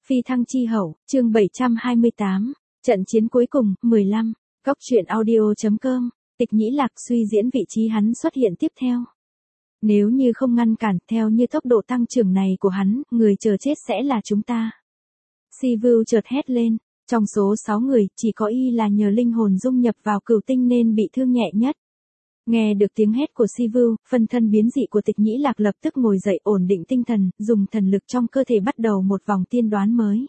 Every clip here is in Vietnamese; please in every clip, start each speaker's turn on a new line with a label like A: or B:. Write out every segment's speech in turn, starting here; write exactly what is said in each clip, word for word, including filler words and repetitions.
A: Phi thăng chi hậu, chương bảy trăm hai mươi tám, trận chiến cuối cùng, mười lăm, góc truyện audio.com, Tịch Nhĩ Lạc suy diễn vị trí hắn xuất hiện tiếp theo. Nếu như không ngăn cản theo như tốc độ tăng trưởng này của hắn, người chờ chết sẽ là chúng ta. Sivu chợt hét lên, trong số sáu người, chỉ có y là nhờ linh hồn dung nhập vào cửu tinh nên bị thương nhẹ nhất. Nghe được tiếng hét của Sivu, phân thân biến dị của Tịch Nhĩ Lạc lập tức ngồi dậy ổn định tinh thần, dùng thần lực trong cơ thể bắt đầu một vòng tiên đoán mới.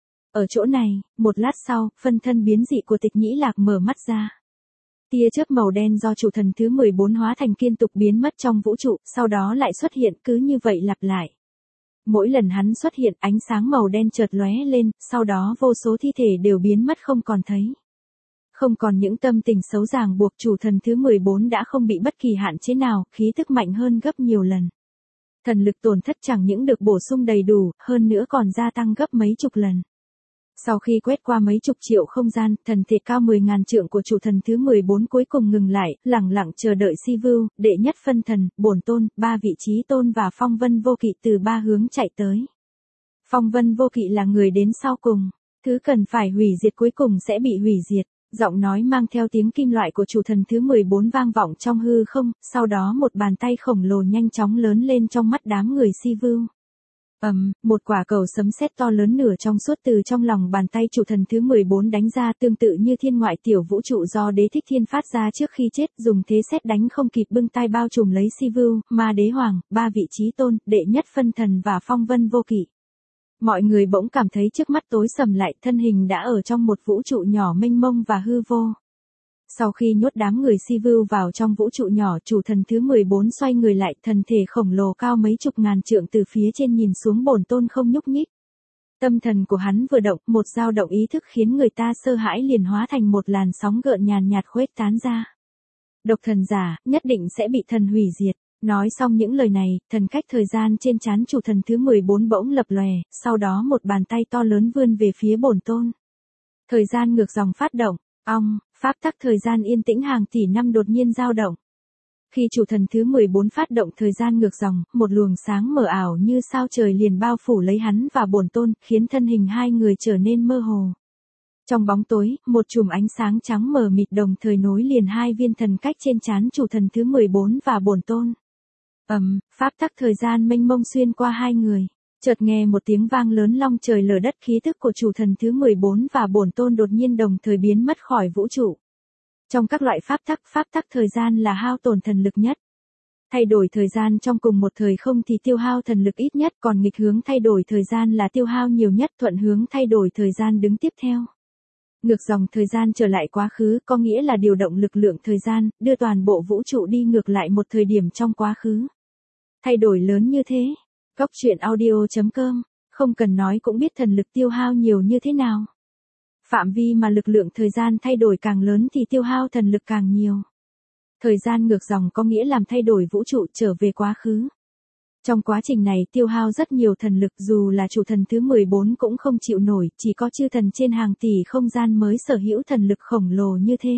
A: Ở chỗ này, một lát sau, phân thân biến dị của Tịch Nhĩ Lạc mở mắt ra. Tia chớp màu đen do chủ thần thứ mười bốn hóa thành liên tục biến mất trong vũ trụ, sau đó lại xuất hiện cứ như vậy lặp lại. Mỗi lần hắn xuất hiện ánh sáng màu đen chợt lóe lên, sau đó vô số thi thể đều biến mất không còn thấy. Không còn những tâm tình xấu ràng buộc chủ thần thứ mười bốn đã không bị bất kỳ hạn chế nào, khí tức mạnh hơn gấp nhiều lần. Thần lực tổn thất chẳng những được bổ sung đầy đủ, hơn nữa còn gia tăng gấp mấy chục lần. Sau khi quét qua mấy chục triệu không gian, thần thể cao mười ngàn trượng của chủ thần thứ mười bốn cuối cùng ngừng lại, lẳng lặng chờ đợi Sivu, đệ nhất phân thần, bổn tôn, ba vị trí tôn và phong vân vô kỵ từ ba hướng chạy tới. Phong vân vô kỵ là người đến sau cùng, thứ cần phải hủy diệt cuối cùng sẽ bị hủy diệt. Giọng nói mang theo tiếng kim loại của chủ thần thứ mười bốn vang vọng trong hư không, sau đó một bàn tay khổng lồ nhanh chóng lớn lên trong mắt đám người Sivu. Ầm, um, một quả cầu sấm sét to lớn nửa trong suốt từ trong lòng bàn tay chủ thần thứ mười bốn đánh ra, tương tự như thiên ngoại tiểu vũ trụ do Đế Thích Thiên phát ra trước khi chết, dùng thế sét đánh không kịp bưng tay bao trùm lấy Sivu, Ma Đế Hoàng, ba vị chí tôn, đệ nhất phân thần và phong vân vô kỵ. Mọi người bỗng cảm thấy trước mắt tối sầm lại, thân hình đã ở trong một vũ trụ nhỏ mênh mông và hư vô. Sau khi nhốt đám người Sivu vào trong vũ trụ nhỏ, chủ thần thứ mười bốn xoay người lại, thần thể khổng lồ cao mấy chục ngàn trượng từ phía trên nhìn xuống bổn tôn không nhúc nhích. Tâm thần của hắn vừa động, một dao động ý thức khiến người ta sợ hãi liền hóa thành một làn sóng gợn nhàn nhạt khuếch tán ra. Độc thần giả, nhất định sẽ bị thần hủy diệt. Nói xong những lời này, thần cách thời gian trên trán chủ thần thứ mười bốn bỗng lập lòe, sau đó một bàn tay to lớn vươn về phía bổn tôn. Thời gian ngược dòng phát động, ong, pháp tắc thời gian yên tĩnh hàng tỷ năm đột nhiên dao động. Khi chủ thần thứ mười bốn phát động thời gian ngược dòng, một luồng sáng mờ ảo như sao trời liền bao phủ lấy hắn và bổn tôn, khiến thân hình hai người trở nên mơ hồ. Trong bóng tối, một chùm ánh sáng trắng mờ mịt đồng thời nối liền hai viên thần cách trên trán chủ thần thứ mười bốn và bổn tôn. Ầm, um, pháp tắc thời gian mênh mông xuyên qua hai người. Chợt nghe một tiếng vang lớn long trời lở đất, khí tức của chủ thần thứ mười bốn và bổn tôn đột nhiên đồng thời biến mất khỏi vũ trụ. Trong các loại pháp tắc, pháp tắc thời gian là hao tổn thần lực nhất. Thay đổi thời gian trong cùng một thời không thì tiêu hao thần lực ít nhất, còn nghịch hướng thay đổi thời gian là tiêu hao nhiều nhất, thuận hướng thay đổi thời gian đứng tiếp theo. Ngược dòng thời gian trở lại quá khứ, có nghĩa là điều động lực lượng thời gian, đưa toàn bộ vũ trụ đi ngược lại một thời điểm trong quá khứ. Thay đổi lớn như thế. Góc truyện audio.com, không cần nói cũng biết thần lực tiêu hao nhiều như thế nào. Phạm vi mà lực lượng thời gian thay đổi càng lớn thì tiêu hao thần lực càng nhiều. Thời gian ngược dòng có nghĩa làm thay đổi vũ trụ trở về quá khứ. Trong quá trình này tiêu hao rất nhiều thần lực, dù là chủ thần thứ mười bốn cũng không chịu nổi, chỉ có chư thần trên hàng tỷ không gian mới sở hữu thần lực khổng lồ như thế.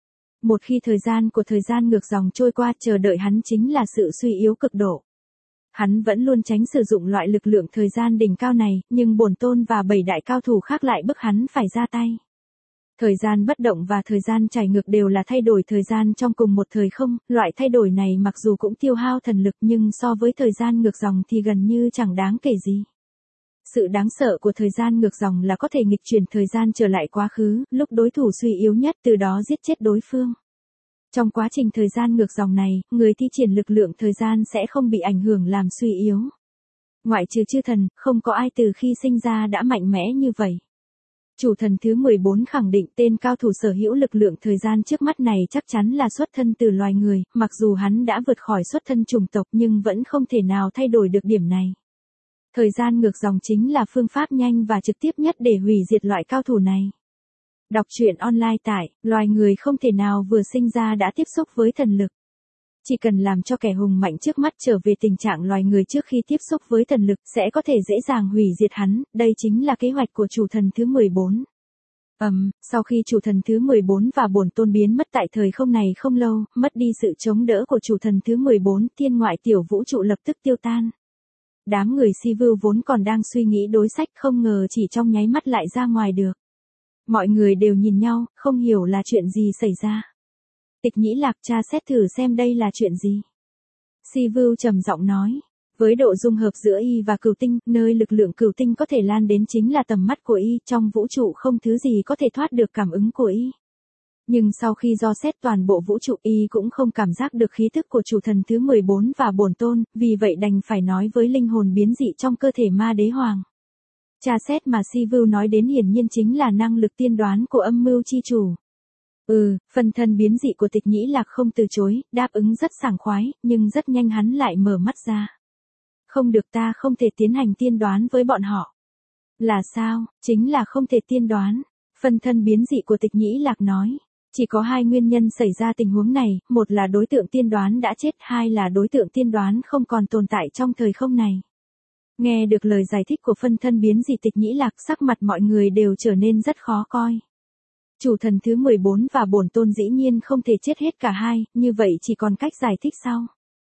A: Một khi thời gian của thời gian ngược dòng trôi qua, chờ đợi hắn chính là sự suy yếu cực độ. Hắn vẫn luôn tránh sử dụng loại lực lượng thời gian đỉnh cao này, nhưng bổn tôn và bảy đại cao thủ khác lại bức hắn phải ra tay. Thời gian bất động và thời gian chảy ngược đều là thay đổi thời gian trong cùng một thời không, loại thay đổi này mặc dù cũng tiêu hao thần lực nhưng so với thời gian ngược dòng thì gần như chẳng đáng kể gì. Sự đáng sợ của thời gian ngược dòng là có thể nghịch chuyển thời gian trở lại quá khứ, lúc đối thủ suy yếu nhất, từ đó giết chết đối phương. Trong quá trình thời gian ngược dòng này, người thi triển lực lượng thời gian sẽ không bị ảnh hưởng làm suy yếu. Ngoại trừ chư thần, không có ai từ khi sinh ra đã mạnh mẽ như vậy. Chủ thần thứ mười bốn khẳng định tên cao thủ sở hữu lực lượng thời gian trước mắt này chắc chắn là xuất thân từ loài người, mặc dù hắn đã vượt khỏi xuất thân chủng tộc nhưng vẫn không thể nào thay đổi được điểm này. Thời gian ngược dòng chính là phương pháp nhanh và trực tiếp nhất để hủy diệt loại cao thủ này. Đọc truyện online tại, loài người không thể nào vừa sinh ra đã tiếp xúc với thần lực. Chỉ cần làm cho kẻ hùng mạnh trước mắt trở về tình trạng loài người trước khi tiếp xúc với thần lực, sẽ có thể dễ dàng hủy diệt hắn, đây chính là kế hoạch của chủ thần thứ mười bốn. Ầm, um, sau khi chủ thần thứ mười bốn và bổn tôn biến mất tại thời không này không lâu, mất đi sự chống đỡ của chủ thần thứ mười bốn, thiên ngoại tiểu vũ trụ lập tức tiêu tan. Đám người si vưu vốn còn đang suy nghĩ đối sách không ngờ chỉ trong nháy mắt lại ra ngoài được. Mọi người đều nhìn nhau, không hiểu là chuyện gì xảy ra. Tịch Nhĩ Lạc tra xét thử xem đây là chuyện gì. Si vưu trầm giọng nói. Với độ dung hợp giữa y và cửu tinh, nơi lực lượng cửu tinh có thể lan đến chính là tầm mắt của y, trong vũ trụ không thứ gì có thể thoát được cảm ứng của y. Nhưng sau khi do xét toàn bộ vũ trụ y cũng không cảm giác được khí thức của chủ thần thứ mười bốn và bổn tôn, vì vậy đành phải nói với linh hồn biến dị trong cơ thể ma đế hoàng. Tra xét mà Si Vưu nói đến hiển nhiên chính là năng lực tiên đoán của âm mưu chi chủ. Ừ, phần thân biến dị của Tịch Nhĩ Lạc không từ chối, đáp ứng rất sảng khoái, nhưng rất nhanh hắn lại mở mắt ra. Không được, ta không thể tiến hành tiên đoán với bọn họ. Là sao? Chính là không thể tiên đoán. Phần thân biến dị của Tịch Nhĩ Lạc nói. Chỉ có hai nguyên nhân xảy ra tình huống này, một là đối tượng tiên đoán đã chết, hai là đối tượng tiên đoán không còn tồn tại trong thời không này. Nghe được lời giải thích của phân thân biến dị Tịch Nhĩ Lạc, sắc mặt mọi người đều trở nên rất khó coi. Chủ thần thứ mười bốn và bổn tôn dĩ nhiên không thể chết hết cả hai, như vậy chỉ còn cách giải thích sau.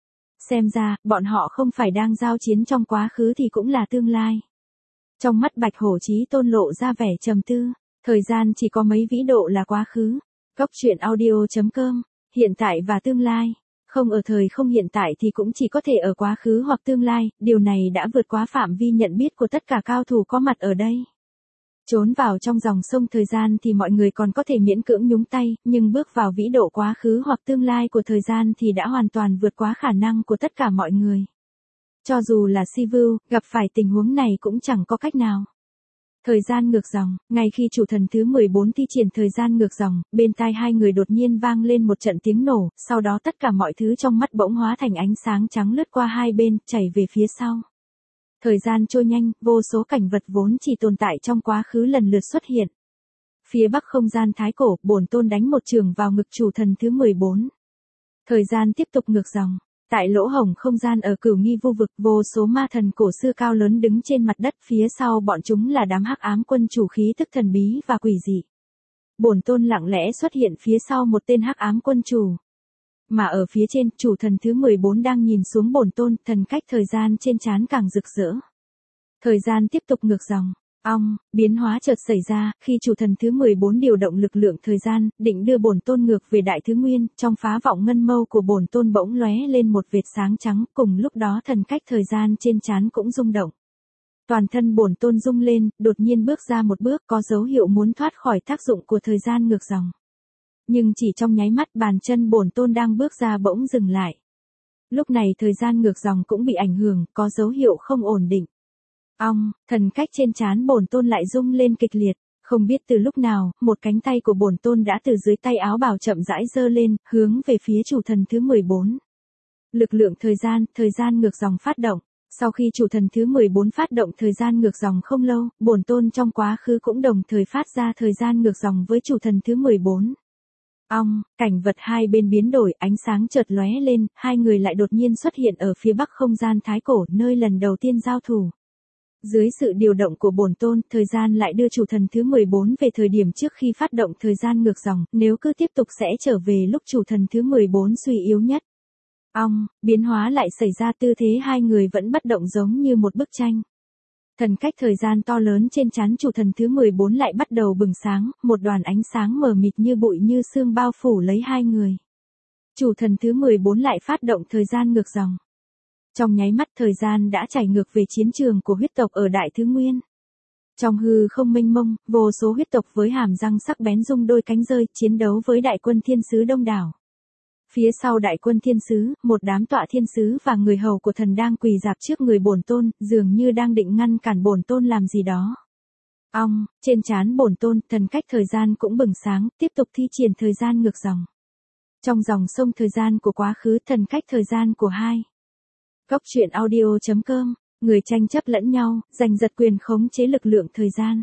A: Xem ra, bọn họ không phải đang giao chiến trong quá khứ thì cũng là tương lai. Trong mắt Bạch Hổ Chí Tôn lộ ra vẻ trầm tư, thời gian chỉ có mấy vĩ độ là quá khứ. Góc truyện audio chấm com, hiện tại và tương lai. Không ở thời không hiện tại thì cũng chỉ có thể ở quá khứ hoặc tương lai, điều này đã vượt quá phạm vi nhận biết của tất cả cao thủ có mặt ở đây. Trốn vào trong dòng sông thời gian thì mọi người còn có thể miễn cưỡng nhúng tay, nhưng bước vào vĩ độ quá khứ hoặc tương lai của thời gian thì đã hoàn toàn vượt quá khả năng của tất cả mọi người. Cho dù là Si Vưu, gặp phải tình huống này cũng chẳng có cách nào. Thời gian ngược dòng, ngay khi chủ thần thứ mười bốn thi triển thời gian ngược dòng, bên tai hai người đột nhiên vang lên một trận tiếng nổ, sau đó tất cả mọi thứ trong mắt bỗng hóa thành ánh sáng trắng lướt qua hai bên, chảy về phía sau. Thời gian trôi nhanh, vô số cảnh vật vốn chỉ tồn tại trong quá khứ lần lượt xuất hiện. Phía bắc không gian thái cổ, bổn tôn đánh một trường vào ngực chủ thần thứ mười bốn. Thời gian tiếp tục ngược dòng. Tại lỗ hổng không gian ở Cửu Nghi Vu vực, vô số ma thần cổ xưa cao lớn đứng trên mặt đất, phía sau bọn chúng là đám hắc ám quân chủ khí tức thần bí và quỷ dị. Bổn tôn lặng lẽ xuất hiện phía sau một tên hắc ám quân chủ. Mà ở phía trên, chủ thần thứ mười bốn đang nhìn xuống bổn tôn, thần cách thời gian trên trán càng rực rỡ. Thời gian tiếp tục ngược dòng. Ong, biến hóa chợt xảy ra, khi chủ thần thứ mười bốn điều động lực lượng thời gian, định đưa bổn tôn ngược về đại thứ nguyên, trong phá vọng ngân mâu của bổn tôn bỗng lóe lên một vệt sáng trắng, cùng lúc đó thần cách thời gian trên trán cũng rung động. Toàn thân bổn tôn rung lên, đột nhiên bước ra một bước, có dấu hiệu muốn thoát khỏi tác dụng của thời gian ngược dòng. Nhưng chỉ trong nháy mắt, bàn chân bổn tôn đang bước ra bỗng dừng lại. Lúc này thời gian ngược dòng cũng bị ảnh hưởng, có dấu hiệu không ổn định. Ong, thần cách trên trán bổn tôn lại rung lên kịch liệt, không biết từ lúc nào, một cánh tay của bổn tôn đã từ dưới tay áo bào chậm rãi giơ lên, hướng về phía chủ thần thứ mười bốn. Lực lượng thời gian, thời gian ngược dòng phát động. Sau khi chủ thần thứ mười bốn phát động thời gian ngược dòng không lâu, bổn tôn trong quá khứ cũng đồng thời phát ra thời gian ngược dòng với chủ thần thứ mười bốn. Ong, cảnh vật hai bên biến đổi, ánh sáng chợt lóe lên, hai người lại đột nhiên xuất hiện ở phía bắc không gian thái cổ, nơi lần đầu tiên giao thủ. Dưới sự điều động của bổn tôn, thời gian lại đưa chủ thần thứ mười bốn về thời điểm trước khi phát động thời gian ngược dòng, nếu cứ tiếp tục sẽ trở về lúc chủ thần thứ mười bốn suy yếu nhất. Ong, biến hóa lại xảy ra, tư thế hai người vẫn bất động giống như một bức tranh. Thần cách thời gian to lớn trên trán chủ thần thứ mười bốn lại bắt đầu bừng sáng, một đoàn ánh sáng mờ mịt như bụi như sương bao phủ lấy hai người. Chủ thần thứ mười bốn lại phát động thời gian ngược dòng. Trong nháy mắt thời gian đã chảy ngược về chiến trường của huyết tộc ở Đại Thứ Nguyên. Trong hư không mênh mông, vô số huyết tộc với hàm răng sắc bén rung đôi cánh rơi, chiến đấu với đại quân thiên sứ đông đảo. Phía sau đại quân thiên sứ, một đám tọa thiên sứ và người hầu của thần đang quỳ rạp trước người bổn tôn, dường như đang định ngăn cản bổn tôn làm gì đó. Ong, trên trán bổn tôn, thần cách thời gian cũng bừng sáng, tiếp tục thi triển thời gian ngược dòng. Trong dòng sông thời gian của quá khứ, thần cách thời gian của hai. Góc truyện audio chấm com, người tranh chấp lẫn nhau, giành giật quyền khống chế lực lượng thời gian.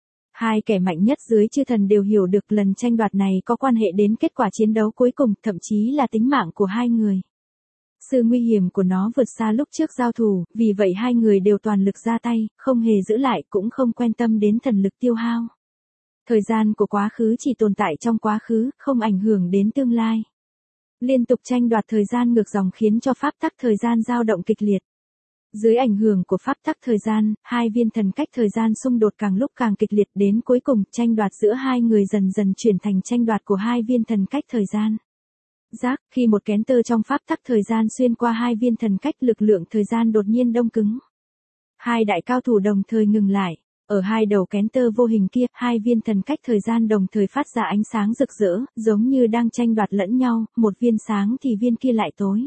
A: Hai kẻ mạnh nhất dưới chư thần đều hiểu được lần tranh đoạt này có quan hệ đến kết quả chiến đấu cuối cùng, thậm chí là tính mạng của hai người. Sự nguy hiểm của nó vượt xa lúc trước giao thủ, vì vậy hai người đều toàn lực ra tay, không hề giữ lại, cũng không quan tâm đến thần lực tiêu hao. Thời gian của quá khứ chỉ tồn tại trong quá khứ, không ảnh hưởng đến tương lai. Liên tục tranh đoạt thời gian ngược dòng khiến cho pháp tắc thời gian dao động kịch liệt. Dưới ảnh hưởng của pháp tắc thời gian, hai viên thần cách thời gian xung đột càng lúc càng kịch liệt, đến cuối cùng, tranh đoạt giữa hai người dần dần chuyển thành tranh đoạt của hai viên thần cách thời gian. Giác, khi một kén tơ trong pháp tắc thời gian xuyên qua hai viên thần cách, lực lượng thời gian đột nhiên đông cứng. Hai đại cao thủ đồng thời ngừng lại. Ở hai đầu kén tơ vô hình kia, hai viên thần cách thời gian đồng thời phát ra ánh sáng rực rỡ, giống như đang tranh đoạt lẫn nhau, một viên sáng thì viên kia lại tối.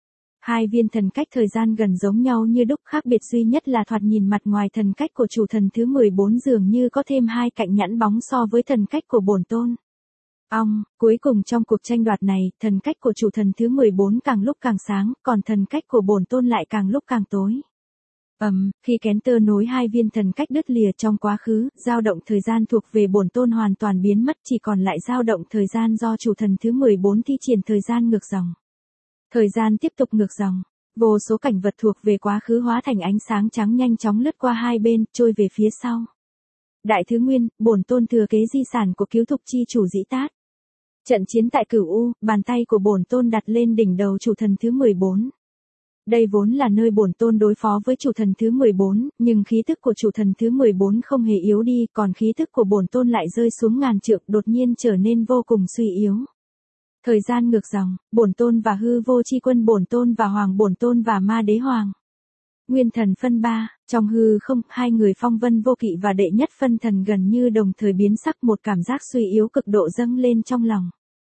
A: Hai viên thần cách thời gian gần giống nhau như đúc, khác biệt duy nhất là thoạt nhìn mặt ngoài thần cách của chủ thần thứ mười bốn dường như có thêm hai cạnh nhẵn bóng so với thần cách của bổn tôn. Ong, cuối cùng trong cuộc tranh đoạt này, thần cách của chủ thần thứ mười bốn càng lúc càng sáng, còn thần cách của bổn tôn lại càng lúc càng tối. Ầm, um, khi kén tơ nối hai viên thần cách đứt lìa trong quá khứ, dao động thời gian thuộc về bổn tôn hoàn toàn biến mất, chỉ còn lại dao động thời gian do chủ thần thứ mười bốn thi triển thời gian ngược dòng. Thời gian tiếp tục ngược dòng, vô số cảnh vật thuộc về quá khứ hóa thành ánh sáng trắng nhanh chóng lướt qua hai bên, trôi về phía sau. Đại thứ nguyên, bổn tôn thừa kế di sản của cứu thục chi chủ Dĩ Tát. Trận chiến tại Cửu U, bàn tay của bổn tôn đặt lên đỉnh đầu chủ thần thứ mười bốn. Đây vốn là nơi bổn tôn đối phó với chủ thần thứ mười bốn, nhưng khí tức của chủ thần thứ mười bốn không hề yếu đi, còn khí tức của bổn tôn lại rơi xuống ngàn trượng, đột nhiên trở nên vô cùng suy yếu. Thời gian ngược dòng, bổn tôn và hư vô chi quân bổn tôn và hoàng bổn tôn và ma đế hoàng. Nguyên thần phân ba, trong hư không, hai người Phong Vân Vô Kỵ và đệ nhất phân thần gần như đồng thời biến sắc, một cảm giác suy yếu cực độ dâng lên trong lòng.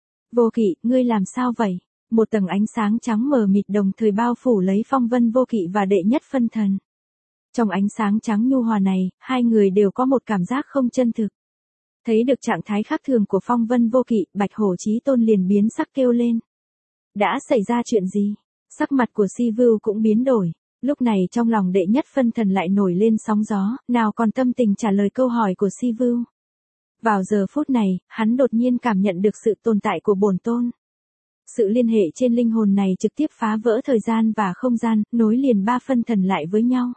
A: Vô Kỵ, ngươi làm sao vậy? Một tầng ánh sáng trắng mờ mịt đồng thời bao phủ lấy Phong Vân Vô Kỵ và đệ nhất phân thần. Trong ánh sáng trắng nhu hòa này, hai người đều có một cảm giác không chân thực. Thấy được trạng thái khác thường của Phong Vân Vô Kỵ, Bạch Hổ Chí Tôn liền biến sắc kêu lên. Đã xảy ra chuyện gì? Sắc mặt của Si Vưu cũng biến đổi. Lúc này trong lòng đệ nhất phân thần lại nổi lên sóng gió, nào còn tâm tình trả lời câu hỏi của Si Vưu. Vào giờ phút này, hắn đột nhiên cảm nhận được sự tồn tại của bổn tôn. Sự liên hệ trên linh hồn này trực tiếp phá vỡ thời gian và không gian, nối liền ba phân thần lại với nhau.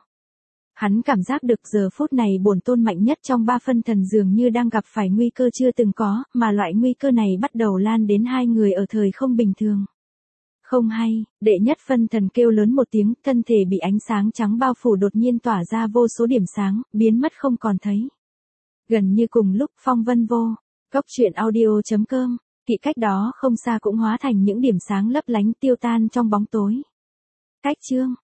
A: Hắn cảm giác được giờ phút này bổn tôn mạnh nhất trong ba phân thần dường như đang gặp phải nguy cơ chưa từng có, mà loại nguy cơ này bắt đầu lan đến hai người ở thời không bình thường. Không hay, đệ nhất phân thần kêu lớn một tiếng, thân thể bị ánh sáng trắng bao phủ đột nhiên tỏa ra vô số điểm sáng, biến mất không còn thấy. Gần như cùng lúc Phong Vân Vô, Cốc Truyện Audio chấm com, Kỵ cách đó không xa cũng hóa thành những điểm sáng lấp lánh tiêu tan trong bóng tối. Cách chương